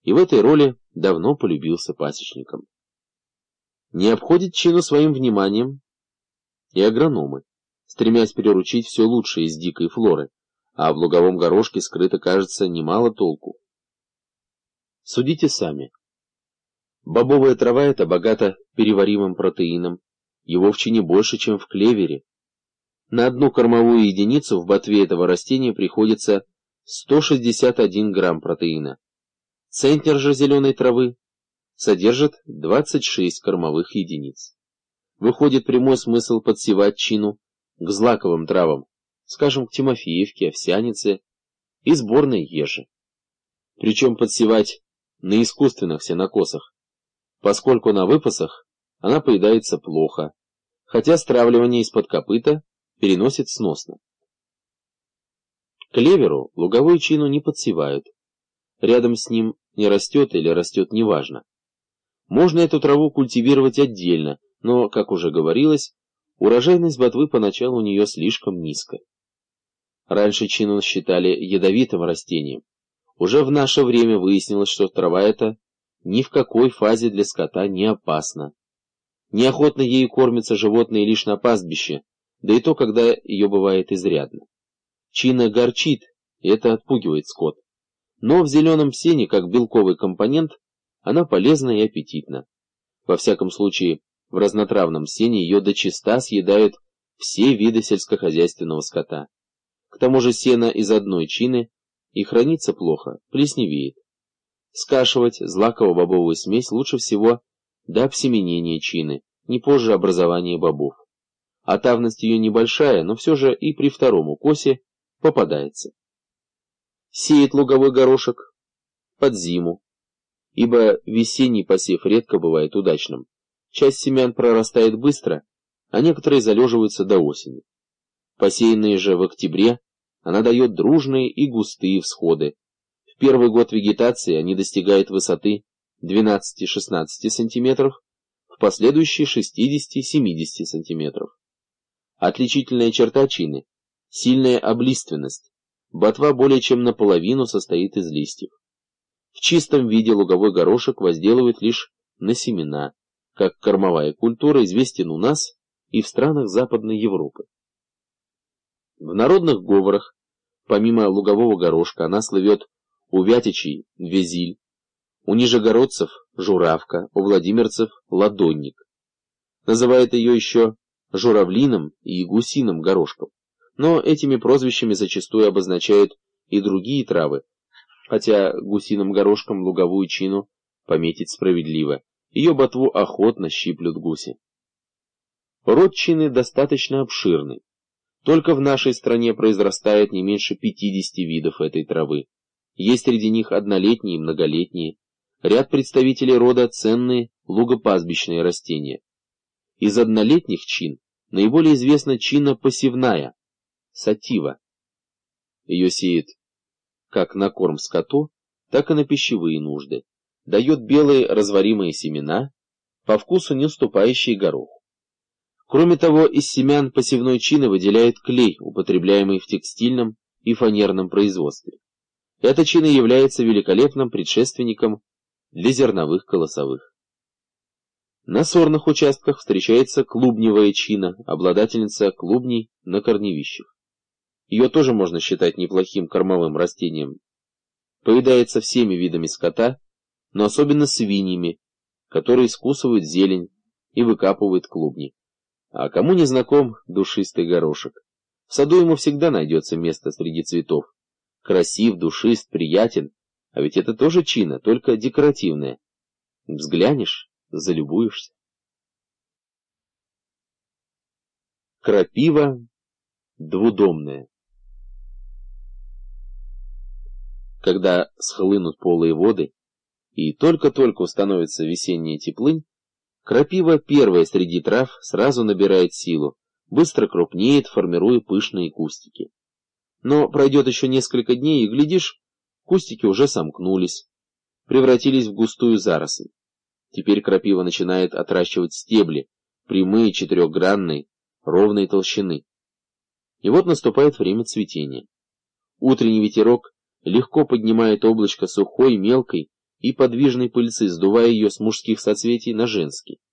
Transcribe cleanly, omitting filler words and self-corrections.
и в этой роли давно полюбился пасечникам. Не обходит чину своим вниманием и агрономы, стремясь переручить все лучшее из дикой флоры, а в луговом горошке скрыто, кажется, немало толку. Судите сами. Бобовая трава — это богата переваримым протеином, его в чине больше, чем в клевере. На одну кормовую единицу в ботве этого растения приходится 161 грамм протеина. Центнер же зеленой травы содержит 26 кормовых единиц. Выходит прямой смысл подсевать чину к злаковым травам, скажем, к тимофеевке, овсянице и сборной ежи. Причем подсевать на искусственных сенокосах, поскольку на выпасах она поедается плохо, хотя стравливание из-под копыта переносит сносно. Клеверу луговую чину не подсевают. Рядом с ним не растет или растет неважно. Можно эту траву культивировать отдельно, но, как уже говорилось, урожайность ботвы поначалу у нее слишком низкая. Раньше чину считали ядовитым растением. Уже в наше время выяснилось, что трава эта ни в какой фазе для скота не опасна. Неохотно ею кормятся животные лишь на пастбище, да и то, когда ее бывает изрядно. Чина горчит, и это отпугивает скот. Но в зеленом сене, как белковый компонент, она полезна и аппетитна. Во всяком случае, в разнотравном сене ее дочиста съедают все виды сельскохозяйственного скота. К тому же сено из одной чины и хранится плохо, плесневеет. Скашивать злаково-бобовую смесь лучше всего до обсеменения чины, не позже образования бобов. А тавность ее небольшая, но все же и при втором укосе попадается. Сеет луговой горошек под зиму, ибо весенний посев редко бывает удачным. Часть семян прорастает быстро, а некоторые залеживаются до осени. Посеянные же в октябре, она дает дружные и густые всходы. В первый год вегетации они достигают высоты 12-16 см, в последующие 60-70 см. Отличительная черта чины – сильная облиственность. Ботва более чем наполовину состоит из листьев. В чистом виде луговой горошек возделывают лишь на семена, как кормовая культура известен у нас и в странах Западной Европы. В народных говорах, помимо лугового горошка, она слывет у вятичей – везиль, у нижегородцев – журавка, у владимирцев – ладонник. Называют ее еще журавлиным и гусиным горошком, но этими прозвищами зачастую обозначают и другие травы, хотя гусиным горошком луговую чину пометить справедливо, ее ботву охотно щиплют гуси. Род чины достаточно обширный. Только в нашей стране произрастает не меньше 50 видов этой травы. Есть среди них однолетние и многолетние. Ряд представителей рода ценные лугопастбищные растения. Из однолетних чин наиболее известна чина посевная – сатива. Ее сеют как на корм скоту, так и на пищевые нужды. Дает белые разваримые семена, по вкусу не уступающие гороху. Кроме того, из семян посевной чины выделяют клей, употребляемый в текстильном и фанерном производстве. Эта чина является великолепным предшественником для зерновых колосовых. На сорных участках встречается клубневая чина, обладательница клубней на корневищах. Ее тоже можно считать неплохим кормовым растением. Поедается всеми видами скота, но особенно свиньями, которые скусывают зелень и выкапывают клубни. А кому не знаком душистый горошек? В саду ему всегда найдется место среди цветов. Красив, душист, приятен, а ведь это тоже чина, только декоративная. Взглянешь, залюбуешься. Крапива двудомная. Когда схлынут полые воды и только-только установится весенняя теплынь, крапива, первая среди трав, сразу набирает силу, быстро крупнеет, формируя пышные кустики. Но пройдет еще несколько дней, и, глядишь, кустики уже сомкнулись, превратились в густую заросль. Теперь крапива начинает отращивать стебли, прямые, четырехгранные, ровной толщины. И вот наступает время цветения. Утренний ветерок легко поднимает облачко сухой, мелкой, и подвижной пыльцы, сдувая ее с мужских соцветий на женские.